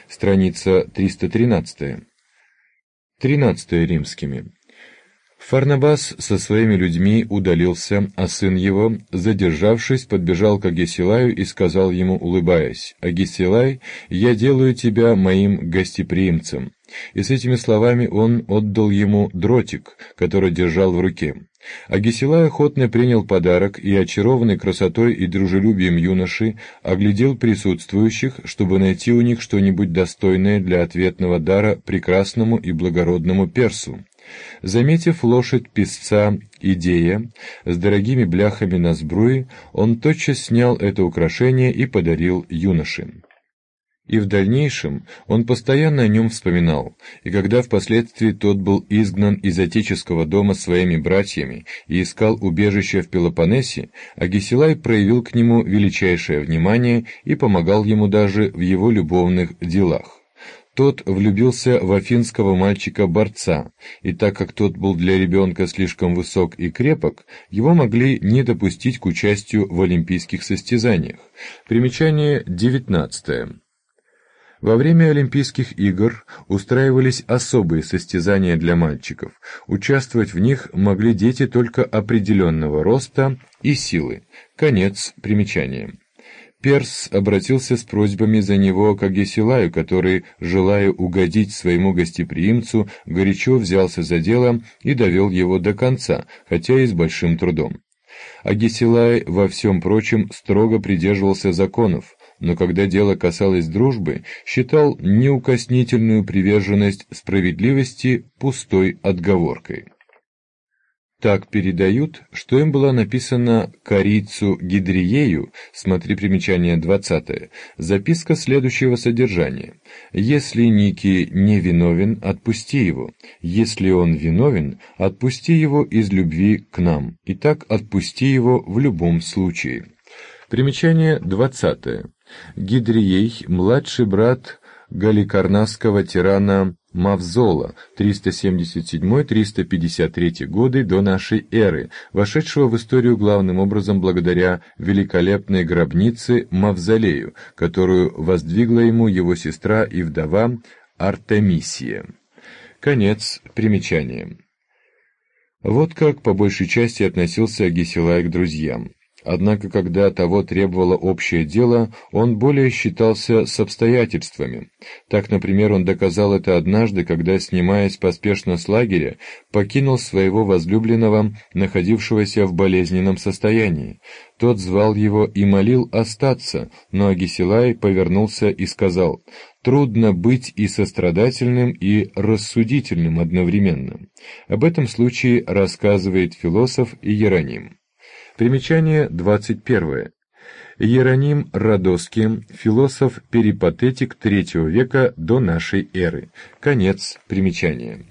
страница 313. 13 римскими. Фарнабас со своими людьми удалился, а сын его, задержавшись, подбежал к Агесилаю и сказал ему, улыбаясь: «Агесилай, я делаю тебя моим гостеприимцем». И с этими словами он отдал ему дротик, который держал в руке. Агесилай охотно принял подарок и, очарованный красотой и дружелюбием юноши, оглядел присутствующих, чтобы найти у них что-нибудь достойное для ответного дара прекрасному и благородному персу. Заметив лошадь песца Идея с дорогими бляхами на сбруе, он тотчас снял это украшение и подарил юноше. И в дальнейшем он постоянно о нем вспоминал, и когда впоследствии тот был изгнан из отеческого дома своими братьями и искал убежище в Пелопоннесе, Агесилай проявил к нему величайшее внимание и помогал ему даже в его любовных делах. Тот влюбился в афинского мальчика-борца, и так как тот был для ребенка слишком высок и крепок, его могли не допустить к участию в олимпийских состязаниях. Примечание 19. Во время Олимпийских игр устраивались особые состязания для мальчиков. Участвовать в них могли дети только определенного роста и силы. Конец примечания. Перс обратился с просьбами за него к Агесилаю, который, желая угодить своему гостеприимцу, горячо взялся за дело и довел его до конца, хотя и с большим трудом. Агесилай во всем прочем строго придерживался законов, но когда дело касалось дружбы, считал неукоснительную приверженность справедливости пустой отговоркой. Так передают, что им была написана Корицу Гидриею, смотри примечание 20, записка следующего содержания: «Если Ники не виновен, отпусти его. Если он виновен, отпусти его из любви к нам. Итак, отпусти его в любом случае». Примечание 20. Гидрией, младший брат галикарнасского тирана Мавзола, 377-353 годы до нашей эры, вошедшего в историю главным образом благодаря великолепной гробнице Мавзолею, которую воздвигла ему его сестра и вдова Артемисия. Конец примечания. Вот как по большей части относился Агесилай к друзьям. Однако, когда того требовало общее дело, он более считался с обстоятельствами. Так, например, он доказал это однажды, когда, снимаясь поспешно с лагеря, покинул своего возлюбленного, находившегося в болезненном состоянии. Тот звал его и молил остаться, но Агесилай повернулся и сказал: «Трудно быть и сострадательным, и рассудительным одновременно». Об этом случае рассказывает философ Иероним. Примечание 21. Иероним Родоский, философ-перипатетик III века до нашей эры. Конец примечания.